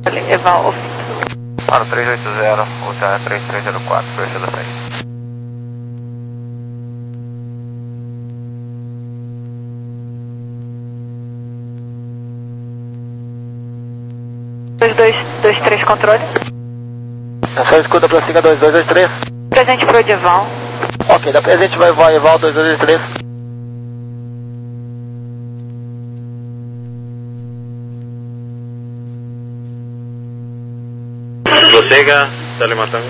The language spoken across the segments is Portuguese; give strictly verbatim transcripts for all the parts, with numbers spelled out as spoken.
Eval, off. Para três oito zero, o Terra três três zero quatro, Cruzeiro da seis. dois dois dois três, controle. Atenção, escuta, prossiga dois dois dois três. Presente pro Eval. Ok, da presente vai voar Eval dois dois dois três. Prossiga, Telematango.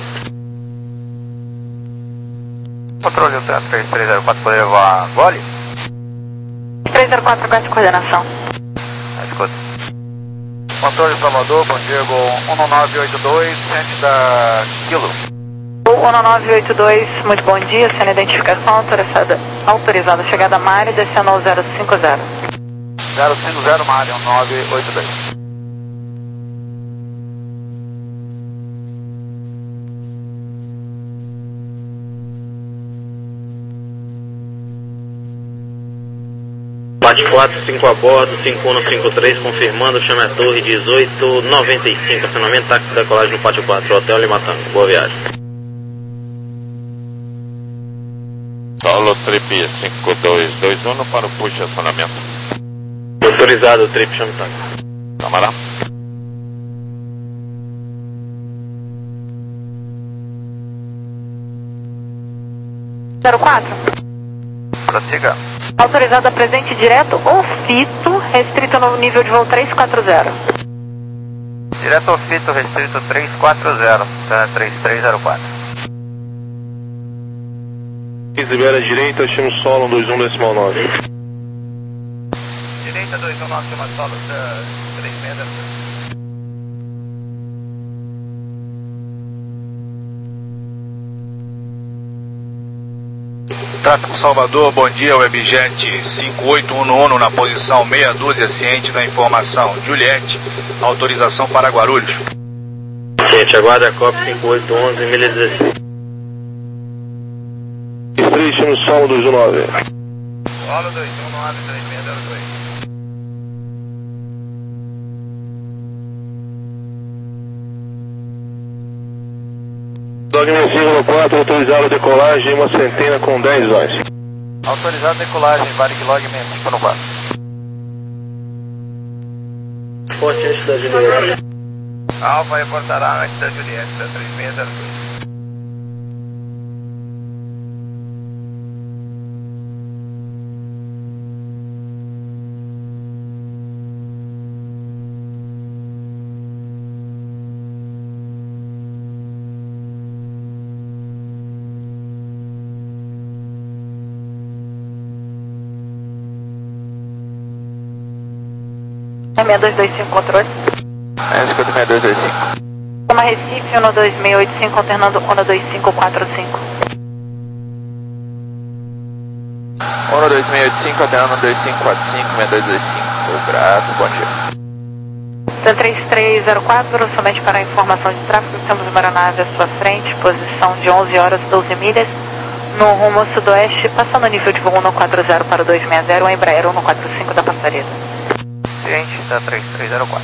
Controle, o Terra três três zero quatro, poder voar Gole? três zero quatro, gás de coordenação. Ah, escuta. Controle Salvador, bom dia, Gol um nove oito dois, ciente da Kilo. um nove oito dois, muito bom dia, sendo identificação autorizada, autorizada, chegada a Mari, descendo ao zero cinco zero. zero cinco zero, Mari, um nove oito dois. Bate quatro, cinco a bordo, cinco um cinco três, confirmando, chame a torre dezoito noventa e cinco, acionamento, táxi de decolagem no Pátio quatro, Hotel Limatango, boa viagem. Solo Trip cinco dois dois um para o push de acionamento. Autorizado, Trip, chame o táxi. Camará. zero quatro. Prossiga. Autorizada presente direto ou fito, restrito no nível de voo três quatro zero. Direto ao fito, restrito três quatro zero, Terra três três zero quatro. Libera a direita, chama o solo dois um decimal nove. Direita dois um nove, chama solo três seis zero. Tráfico Salvador, bom dia, Webjet cinco oito um no na posição meia dúzia, ciente da informação. Juliette, autorização para Guarulhos. Ciente, aguarda a COP cinco oito um um, milha dezesseis. três, chama o solo dois um nove. Solo dois um nove, três seis zero dois. Dogma cinco quatro, autorizado a decolagem, uma centena com dez nós. Autorizado a decolagem, Varig Log cinco quatro. Forte antes da Juliette. Alfa reportará antes da Juliette, da três seis zero dois. seis dois dois cinco, controle. É, escuta seis dois dois cinco. Toma Recife, um dois seis oito cinco, alternando um dois cinco quatro cinco. um dois seis oito cinco, alternando um dois cinco quatro cinco, seis dois dois cinco. Tô grato, bom dia. três três zero quatro, somente para a informação de tráfego, temos uma aeronave à sua frente, posição de onze horas doze milhas, no rumo sudoeste, passando o nível de voo um quatro zero para o dois seis zero, a Embraer um quatro cinco da Passarida. Ciente da três três zero quatro.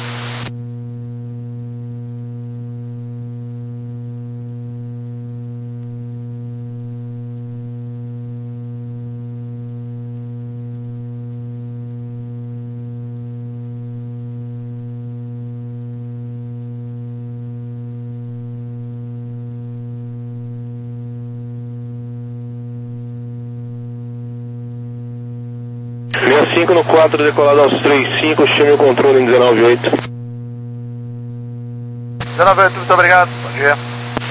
sessenta e cinco no quatro, decolado aos três cinco, chame o controle em dezenove oito. dezenove oito, muito obrigado, bom dia.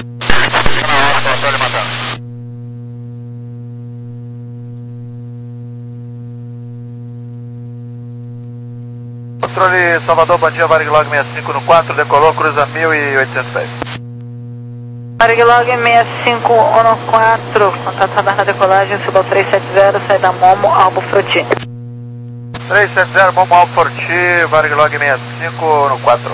Controle Salvador, bom dia, Varig Log sessenta e cinco no quatro, decolou, cruza mil e oitocentos pés. Varig Log sessenta e cinco no quatro, contato radar na decolagem, suba ao três sete zero, sai da Momo, Albo Froti. três sete zero, Momo Albo Froti, Varig Log sessenta e cinco no quatro.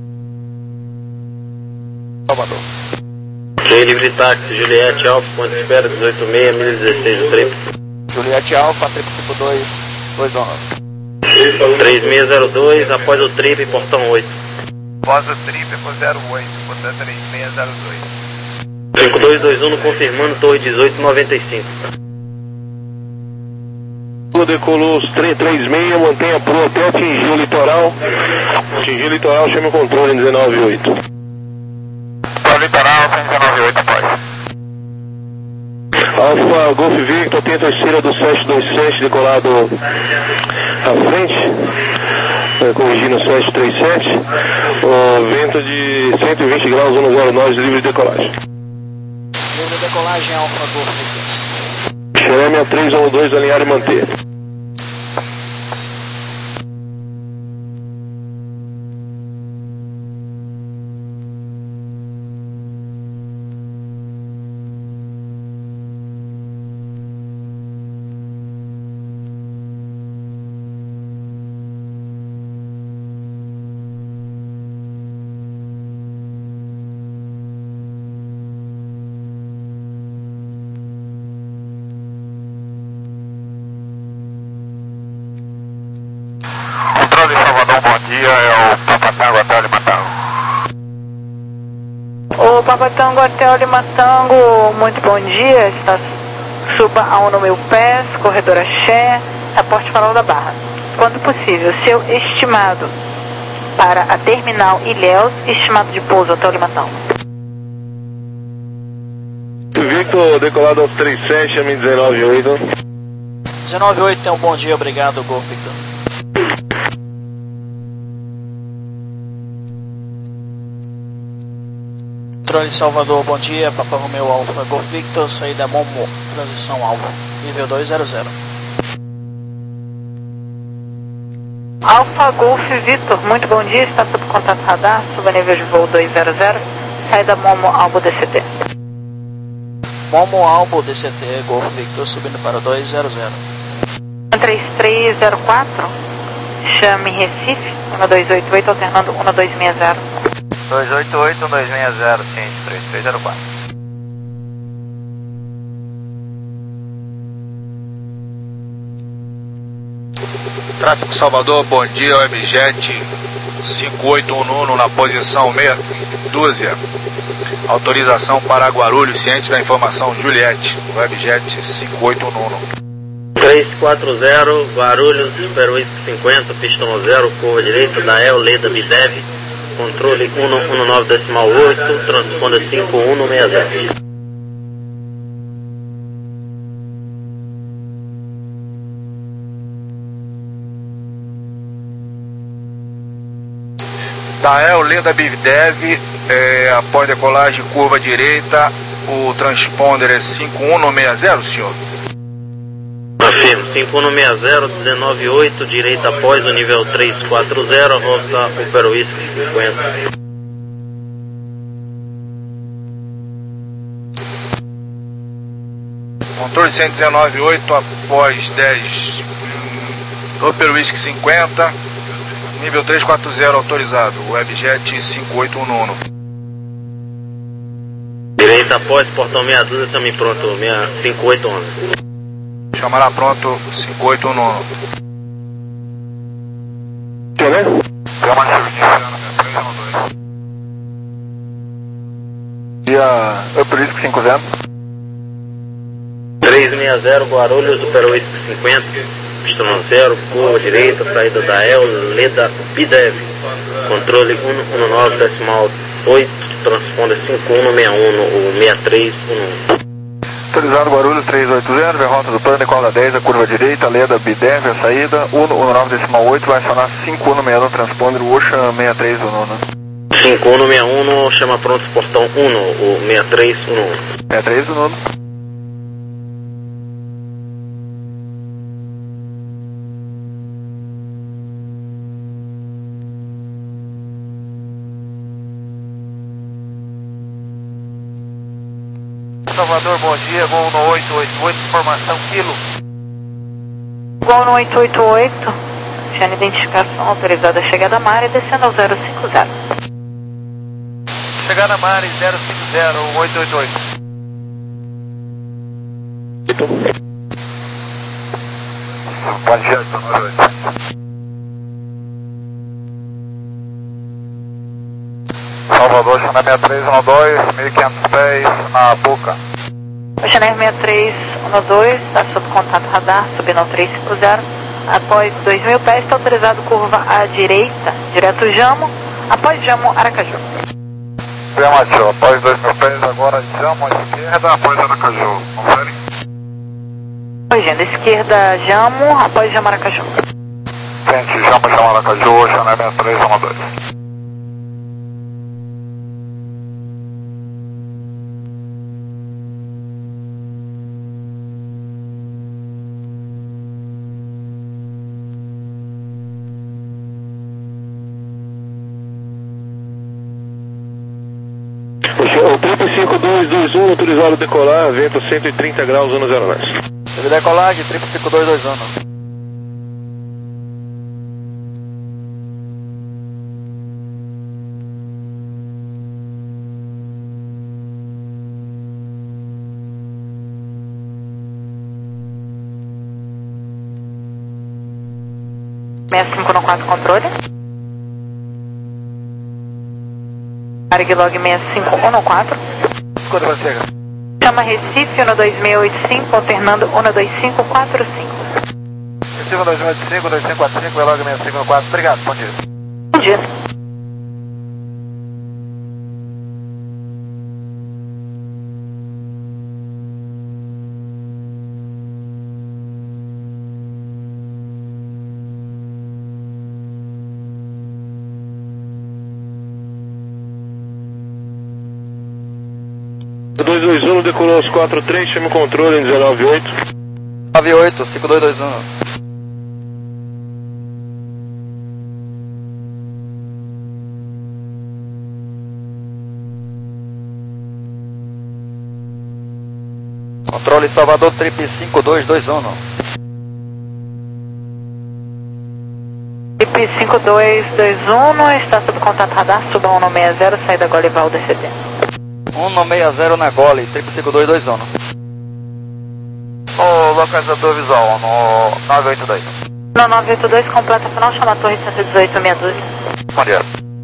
Salvador. Ok, livre táxi, Juliette Alfa, ponto de espera, dezoito seis, milha dezesseis, o trip. Juliette Alfa, trip cinco dois, dois nove. três seis zero dois, após o trip, portão oito. Posa Tríplico zero oito, portanto três seis zero dois. cinco dois dois um confirmando, torre dezoito noventa e cinco. Decolou os três três seis, mantenha pro até atingir o litoral. Atingir o litoral, chame o controle em dezenove oito. Para o litoral, dezenove oito, pode. Alfa Golf Victor, tem a terceira do sete dois sete decolado à frente, é, corrigindo o sete três sete, o vento de cento e vinte graus, um zero nove, livre de decolagem. Livre de decolagem, Alfa Golf Victor. Xeremia três um dois, alinhar e manter. Controle Salvador, bom dia, é o Papa Tango Hotel Lima Tango. O Papa Tango Hotel Lima Tango, muito bom dia, está, suba a um no meu pés, corredor Axé, aporte farol da Barra. Quando possível, seu estimado para a terminal Ilhéus, estimado de pouso Hotel Lima Tango. Victor, decolado aos três sete, chame dezenove oito. dezenove oito, é um bom dia, obrigado, Golf Victor. Controle Salvador, bom dia, Papa Romeo Alfa Golf Victor, saída Momo, transição alvo, nível dois zero zero. Alfa Golf Victor, muito bom dia, está sob contato radar, suba nível de voo dois zero zero, saída Momo Albo D C T. Momo Albo D C T, Golf Victor, subindo para dois zero zero. três três zero quatro, chame Recife, um dois oito oito, alternando um dois seis zero. dois oito oito, um dois seis zero, ciente três três zero quatro. Tráfego Salvador, bom dia, Webjet cinco oito um nono na posição meia dúzia. Autorização para Guarulhos, ciente da informação Juliette, Webjet cinco oito um nono. três quatro zero, Guarulhos, Super Whisky cinquenta, pistão zero, curva direita, Dael, Leda, Bidev, controle cento e nove decimal oito, transponda cinco um seis zero. Dael, Leda, Bidev, é, após decolagem, curva direita, o transponder é cinco um seis zero, senhor? Afirmo, cinco um seis zero, dezenove oito, direita após o nível três quatro zero, rota Super Whisky cinquenta. Controle cento e dezenove oito após dez, Super Whisky cinquenta, nível três quatro zero autorizado, Webjet cinco oito um nono. Direita após, portão meia dúzia, também pronto, cinco oito onze. Chamará pronto, cinco oito um nono. Gama Chevrolet, dia Upper Risk cinco zero. três seis zero, Guarulhos, Super Whisky cinquenta, pistão zero, curva direita, saída da El, Leda, Bidev, controle cento e nove decimal oito, transponda cinco um seis um, o seis três um um. Autorizado Guarulhos três oito zero, vem rota do plano, decola dez, a curva direita, Leda, Bidev, a saída, cento e nove decimal oito, vai acionar cinco um seis um, transponder Ocean seis três um um. cinco um seis um, chama pronto portão um, o seis três um um. seis três um um. Salvador, bom dia, Gol no oito oito oito, formação quilo. Gol no oito oito oito, tinha identificação autorizada, chegada a Mari, descendo ao zero cinco zero. Chegada a Mari, zero cinco zero, oito oito oito. Bom dia, dezenove oito. Salvador, Oceanair sessenta e três um dois, mil e quinhentos pés na boca. Oceanair sessenta e três um dois, está sob contato radar, subindo ao trezentos e cinquenta. Após dois mil pés, está autorizado curva à direita, direto Jamo, após Jamo, Aracaju. Afirmativo, após dois mil pés, agora Jamo à esquerda, após Aracaju. Confere? Corrigindo, esquerda Jamo, após Jamo, Aracaju. Frente, Jamo, Jamo, Aracaju, Oceanair sessenta e três um dois. O trinta e cinco dois dois um autorizado a decolar, vento cento e trinta graus, zona zero nós. Teve decolagem, trinta e cinco dois dois um. sessenta e cinco no quatro, controle. Arglog sessenta e cinco um quatro. Escuta, você chega. Chama Recife, um dois mil oitenta e cinco, alternando um dois cinco quatro cinco. Recife um dois mil oitenta e cinco, dois cinco quatro cinco, Arglog sessenta e cinco um quatro. Obrigado, bom dia. Bom dia. dois dois um decolou aos quatro três, chama o controle em dezenove oito. nove oito, cinco dois dois um. Controle Salvador, trip cinco dois dois um. Trip cinco dois dois um, está sob contato radar, suba um sessenta, saída Golival D C D. um sessenta na Gole, trip cinco dois dois um. O localizador visual no nove oito dois. No nove oito dois, completa final, chama a torre cento e dezoito, meia dúzia. Bom dia.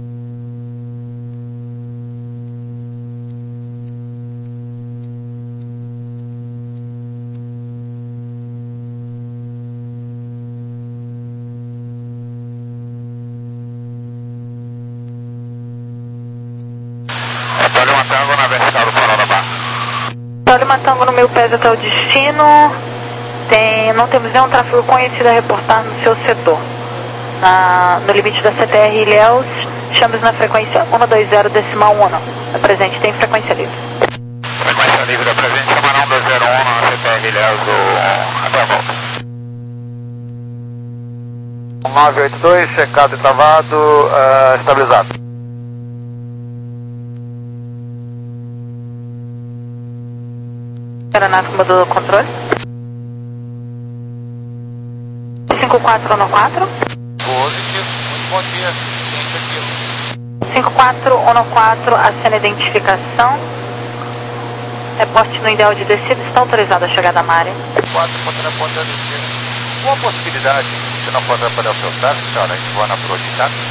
Lima Tango no mil pés até o destino. Tem, não temos nenhum tráfego conhecido a reportar no seu setor. Na, no limite da C T R Ilhéus, chamos na frequência um dois zero decimal um. A presente tem frequência livre. Frequência livre da presente, chama um dois zero um na C T R Ilhéus, até a volta. nove oito dois, checado e travado, uh, estabilizado. Aeronave com módulo controle. cinco quatro um quatro. Positivo, muito bom dia, ciente aqui. cinco quatro um quatro, acena identificação. Reporte no ideal de descida, está autorizado a chegada à área. quatro, ponta ponta descida. Qual a possibilidade, se não for atrapalhar o seu tráfego, senhora, a gente voa na proa de táxi?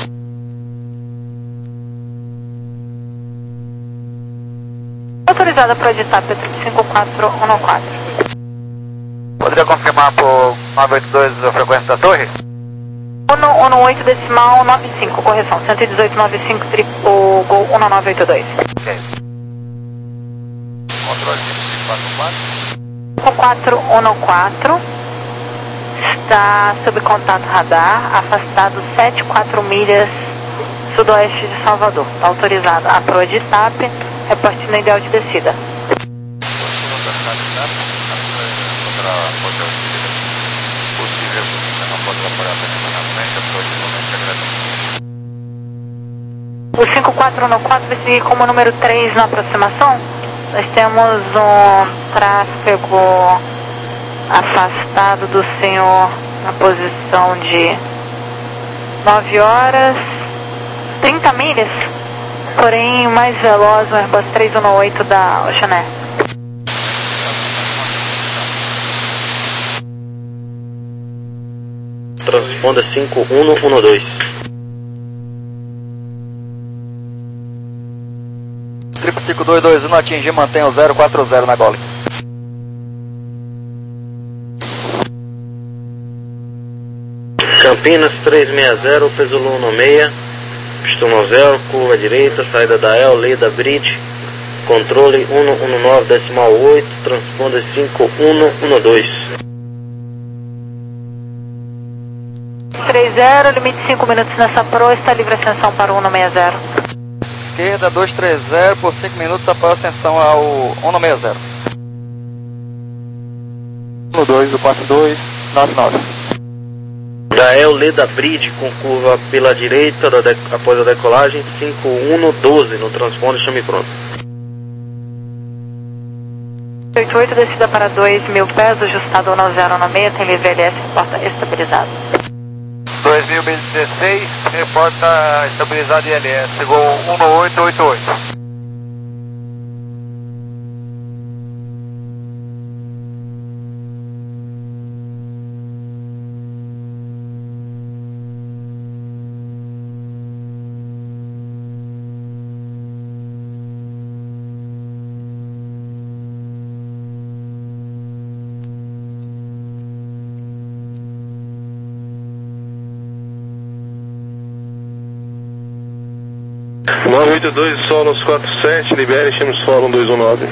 Autorizada para editar P cinco quatro um quatro. Poderia confirmar por nove oito dois a frequência da torre? um um oito decimal nove cinco, correção, cento e dezoito nove cinco, triplo Gol um nove oito dois. Ok. Controle cinco quatro quatro. cinco quatro um quatro. Está sob contato radar, afastado sete quatro milhas sudoeste de Salvador. Está autorizado a proa de TAP, reporte no ideal de descida. O cinco quatro um quatro vai seguir como número três na aproximação. Nós temos um tráfego afastado do senhor na posição de nove horas, trinta milhas, porém mais veloz o Airbus três um oito da Oceanair. Transponda cinco um um dois. cinco dois dois um, atingir, mantenha o zero quatro zero na Gole. Campinas três seis zero, peso um seis, pistão no zero, curva direita, saída da El, Leda Bridge, controle um um nove decimal oito, transponder cinco um um dois. três zero, limite cinco minutos nessa pro, está livre ascensão para o um seis zero. Esquerda dois três zero, por cinco minutos após ascensão ao um seis zero. um dois, quatro dois, nove nove. Da El, Leda Bridge, com curva pela direita, da de, após a decolagem, cinco um doze, no transponder, chame pronto. oito oito, descida para dois mil pés, ajustado um zero um seis, tem livre L S, porta estabilizado. dois mil e dezesseis, reporta estabilizado I L S, chegou um oito oito oito. nove oito dois, Solos quatro sete, libere, chame solo um dois um nove.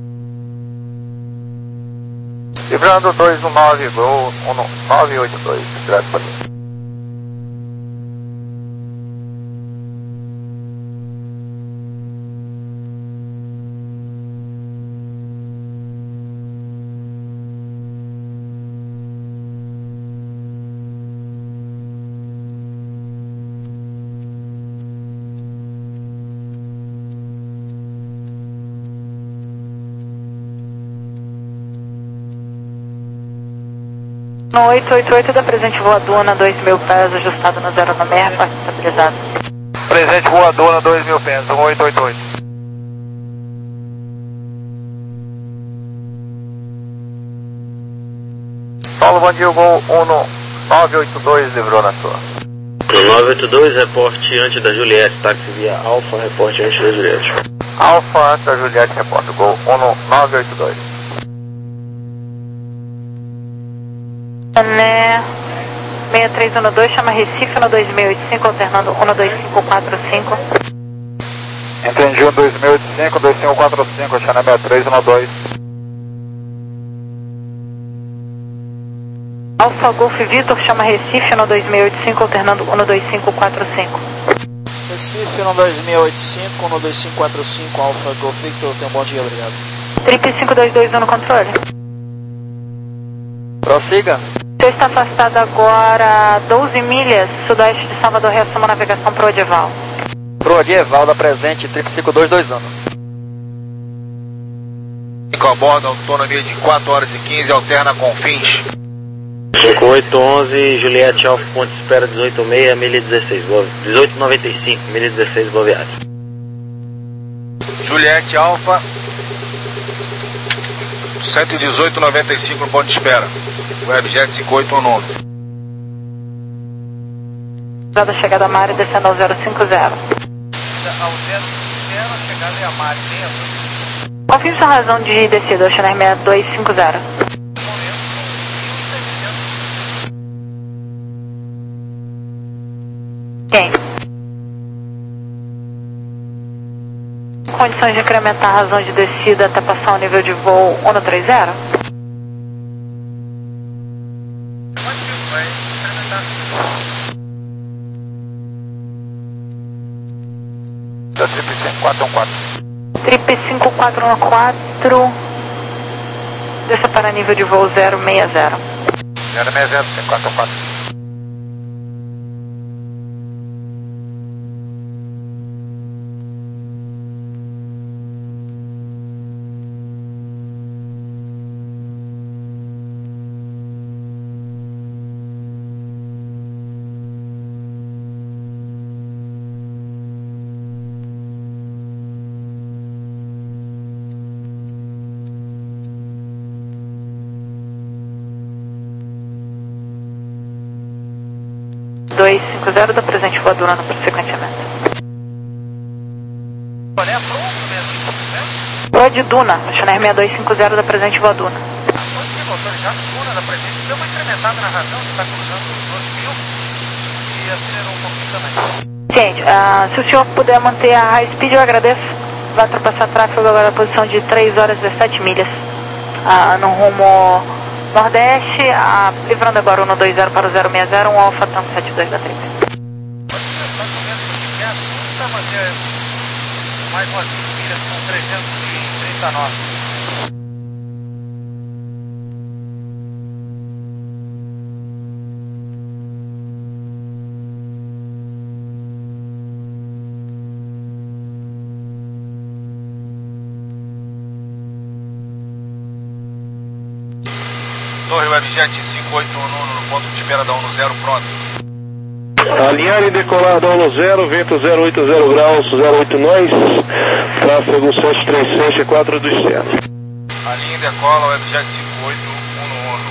Livrando dois um nove, Gol nove oito dois, direto para mim. No oito oito oito da presente voadora, dois mil pés, ajustado no zero no meia, porta estabilizado. Presente voadora, dois mil pés, um oito oito oito. Paulo Vandil, Gol nove oito dois, livrou na sua. No nove oito dois, reporte antes da Juliette, táxi via Alfa, reporte antes da Juliette. Alfa, antes da Juliette, reporte, Gol nove oito dois. Né, seis três um dois, chama Recife no dois mil e oitenta e cinco, alternando um dois cinco quatro cinco. Entendi, um dois mil e oitenta e cinco, dois cinco quatro cinco, chama seis três um dois. Alfa Golf Vitor, chama Recife no dois mil e oitenta e cinco, alternando um dois cinco quatro cinco. Recife no dois mil e oitenta e cinco, um dois cinco quatro cinco, Alfa Golf Victor, tenha um bom dia, obrigado. Triple cinco dois dois um no controle. Prossiga. Você está afastado agora doze milhas, sudoeste de Salvador, reassuma a navegação pro Odieval. Pro Odieval da presente, triple cinco dois dois um. Incomoda, autonomia de quatro horas e quinze, alterna com fins. cinco oito onze, Juliette Alfa, ponte espera dezoito seis, milha dezesseis, dezoito noventa e cinco, milha dezesseis, boa viagem. Juliette Alfa, cento e dezoito noventa e cinco no ponto de espera. Webjet cinco oito um nove. Da chegada a Mari, descendo ao zero cinco zero. Ao zero cinco zero, chegada é a Mari, meia. Confirme sua razão de descida, Oceaner seis dois cinco zero. Quem? Condições de incrementar a razão de descida até passar o nível de voo um três zero? Da triple cinco quatro um quatro. Triple cinco quatro um quatro. Desça para nível de voo zero seis zero. zero seis zero cinco quatro um quatro. dois cinco zero da presente voadora no prossequentemente. Olha, é pronto mesmo. é de Duna, o Channel seis dois cinco zero da presente Voa Duna. Autorizado Duna da presente, deu uma incrementada na razão, que está cruzando os doze mil e acelerou um pouquinho também. Ciente, uh, se o senhor puder manter a high speed, eu agradeço. Vai ultrapassar tráfego agora na posição de três horas e dezessete milhas. Uh, no rumo nordeste, uh, livrando agora o um dois zero para o zero seis zero, um Alfa Tango sete dois da trinta. Pode manter mais umas vinte milhas com trezentos e trinta nós. Torre Webjet cinco oito um no ponto de espera da ONU zero, pronto. Alinhar e decolar da ONU zero, vento zero oito zero graus, zero oito nós, tráfego sete três sete, quatro do externo. Alinha e decola, Webjet cinco oito um no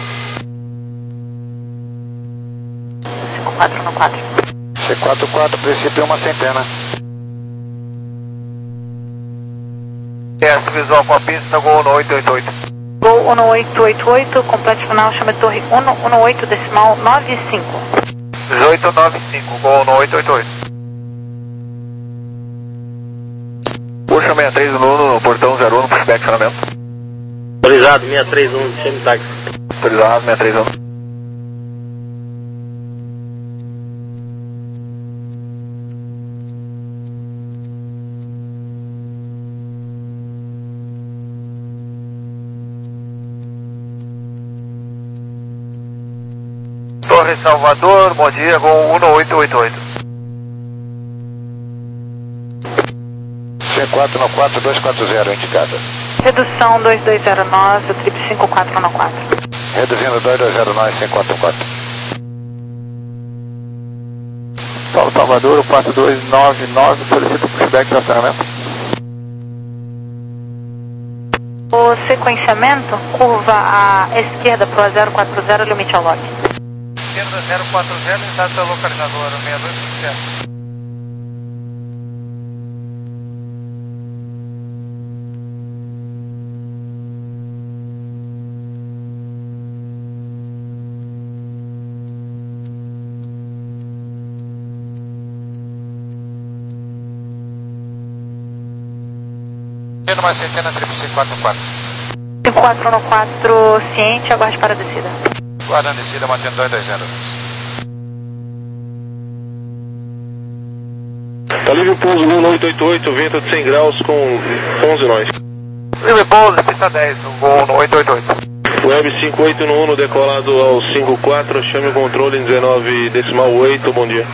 cinco quatro no quatro. C quatro quatro, princípio uma centena. Teste visual com a pista, Gol um oito oito oito. Gol um oito oito oito, completo final, chama de torre um um oito decimal nove cinco. dezoito nove cinco, Gol um oito oito oito. Puxa sessenta e três no, no portão zero um no pushback acionamento. Autorizado seis três um, chame táxi. Autorizado sessenta e três um. Torre Salvador, bom dia, Gol um oito oito oito. C quatro no quatro, dois quatro zero indicada. Redução dois dois zero nove, o trip cinco quatro no quatro. Reduzindo dois dois zero nove, cinco quatro quatro. Paulo Salvador, quatro dois nove nove, solicita pushback de acionamento. O sequenciamento, curva à esquerda para o zero quatro zero, limite ao log. Esquerda zero quatro zero, exato localizador seis dois cinco zero. Uma centena, triplo cinco quatro quatro. cinco quatro no quatro, ciente, aguarde para a descida. Guardando descida, mantendo dois dois zero. Tá livre pouso um oito oito oito, vento de cem graus com onze nós. Livre pouso, pista dez, Gol um oito oito oito. Web cinco oito no um, decolado ao cinco quatro, chame o controle em dezenove decimal oito, bom dia.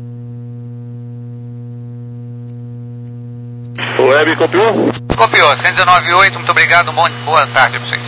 Web copiou? Copiou, cento e dezenove ponto oito, muito obrigado, bom, boa tarde para vocês.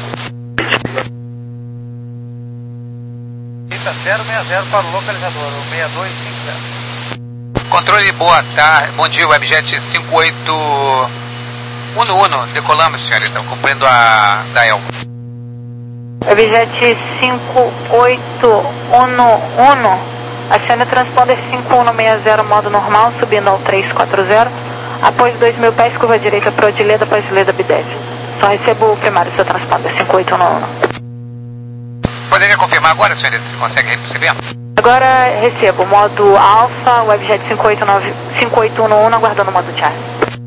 Pista zero seis zero para o localizador, o seis dois cinco zero. Controle, boa tarde, bom dia, Webjet cinco oito um no um, decolamos, senhorita, cumprindo a da E L. Webjet cinco oito um um, acione o transponder cinco um seis zero, modo normal, subindo ao três quatro zero. Após dois mil pés, curva direita para o Odileda, para a Odileda Bidev. Só recebo o primário do seu transponder, cinco oito um um. Poderia confirmar agora, senhorita, se consegue receber? Agora recebo modo Alpha, Webjet cinco oito um um, aguardando o modo Charlie.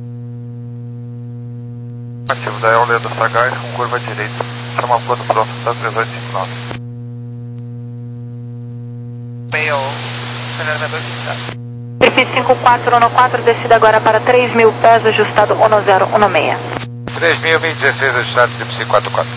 Ativo da Eoleda Sagaz com curva direita. Chama plano pronto, está três oito cinco nove. Meio, acelerador de zero. Trip cinco quatro um quatro, descida agora para três mil pés, ajustado um zero um seis. três mil e dezesseis, ajustado trip cinco quatro quatro.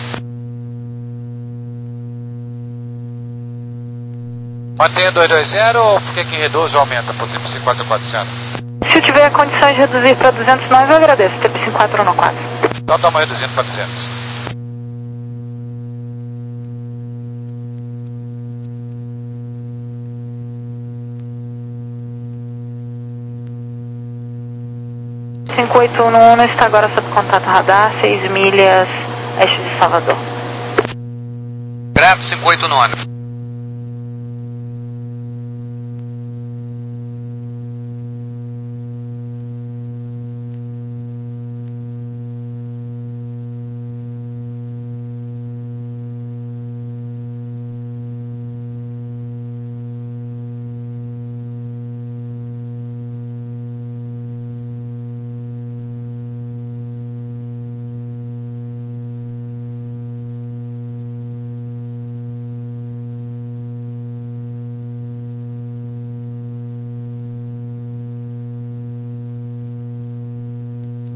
Mantenha dois dois zero ou por que que reduz ou aumenta para o trip cinco quatro quatro zero? Se eu tiver condições de reduzir para duzentos e nove, eu agradeço, trip cinco quatro um quatro. Então estamos reduzindo para duzentos. cinco oito um um está agora sob contato radar, seis milhas oeste de Salvador. Grave cinco oito um um.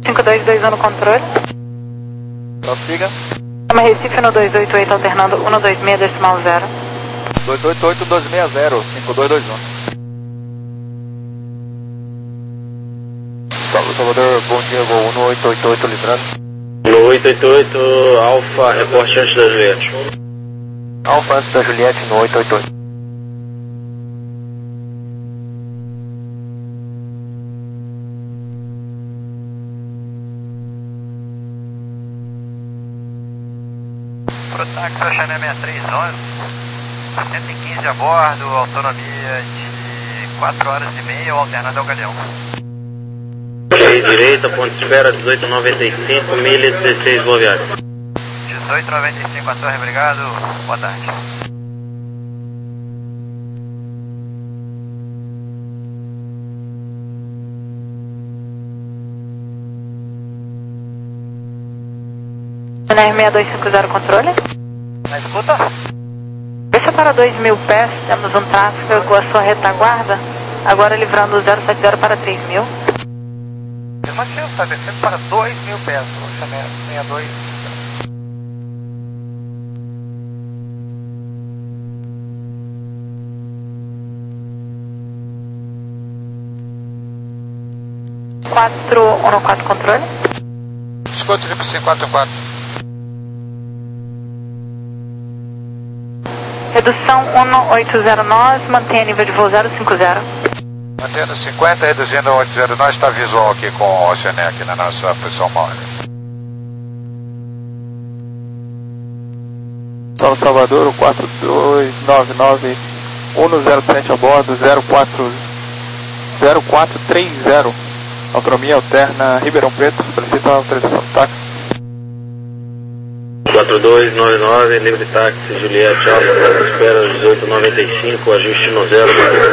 cinco dois dois um no controle. Prossiga. Chama Recife no dois oito oito, alternando um dois seis decimal zero. dois oito oito, dois seis zero, cinco dois dois um. Salvador, bom dia, voo um oito oito oito, livrando. No oito oito oito, Alfa, reporte antes da Juliette. Alfa antes da Juliette no oito oito oito. Protax Oceané sessenta e três onze, cento e quinze a bordo, autonomia de quatro horas e meia, alternando ao Galeão. Aí, direita, ponto de espera dezoito noventa e cinco, milha dezesseis, boa viagem. dezoito noventa e cinco, a torre, obrigado, boa tarde. N R seis dois cinco zero, controle. Na escuta? Deixa para dois mil pés, temos um tráfego com a sua retaguarda, agora livrando o zero sete zero para três mil. Afirmativo, está descendo para dois mil pés, Oceané sessenta e dois. quatro um quatro, controle. Escuta, triplo cinco quatro quatro. Redução um oito zero nove, mantenha nível de voo zero cinco zero. Mantendo cinquenta, reduzindo oito zero nove, está visual aqui com o Oceané aqui na nossa posição móvel. Solo Salvador, o quatro dois nove nove, um zero sete a bordo, zero quatro zero quatro três zero. Autonomia alterna Ribeirão Preto, solicita a autorização do táxi. quatro dois nove nove, livre táxi, Juliette, Alfa, espera dezoito noventa e cinco, ajuste no zero.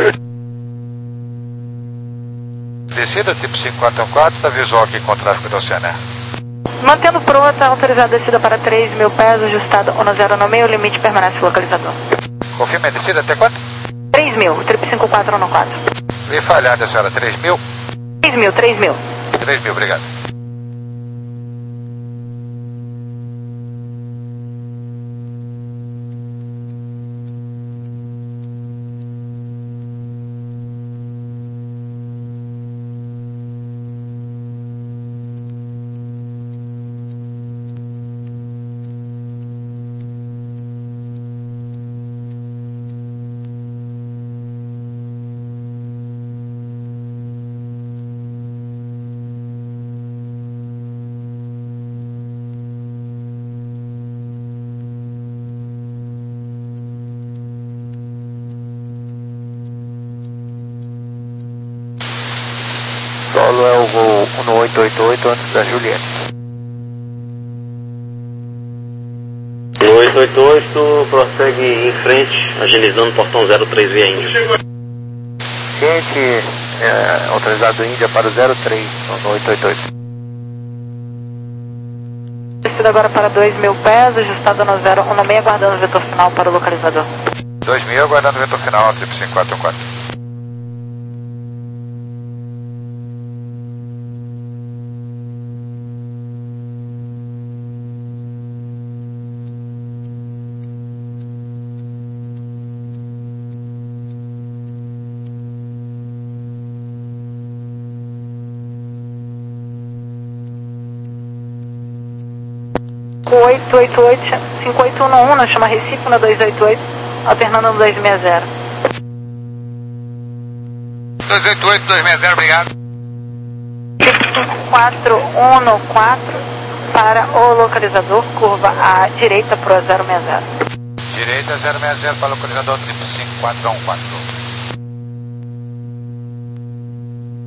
Descida, tipo cinco quatro quatro, está visual aqui com o tráfego do Oceané. Mantendo pronta, autorizada a descida para três mil pés, ajustado um zero no meio, limite permanece localizador. Confirma a descida até quanto? três mil, triplo cinco quatro um quatro. Vi falhada, senhora, três mil? três mil, três mil. três mil, obrigado. Solo é o voo um oito oito oito antes da Juliette. No oito oito oito, prossegue em frente, agilizando portão zero três via Índia. Gente, é, autorizado Índia para o zero três no oito oito oito. Descida agora para dois mil pés, ajustado no zero um seis, aguardando o vetor final para o localizador. dois mil, aguardando o vetor final, triplo cinco quatro quatro. oito oito oito, cinco oito um um, chama Recife no dois oito oito, alternando no dois seis zero. dois oito oito, dois seis zero, obrigado. cinco quatro um quatro para o localizador, curva à direita para o zero seis zero. Direita zero seis zero para o localizador, triplo cinco quatro um quatro.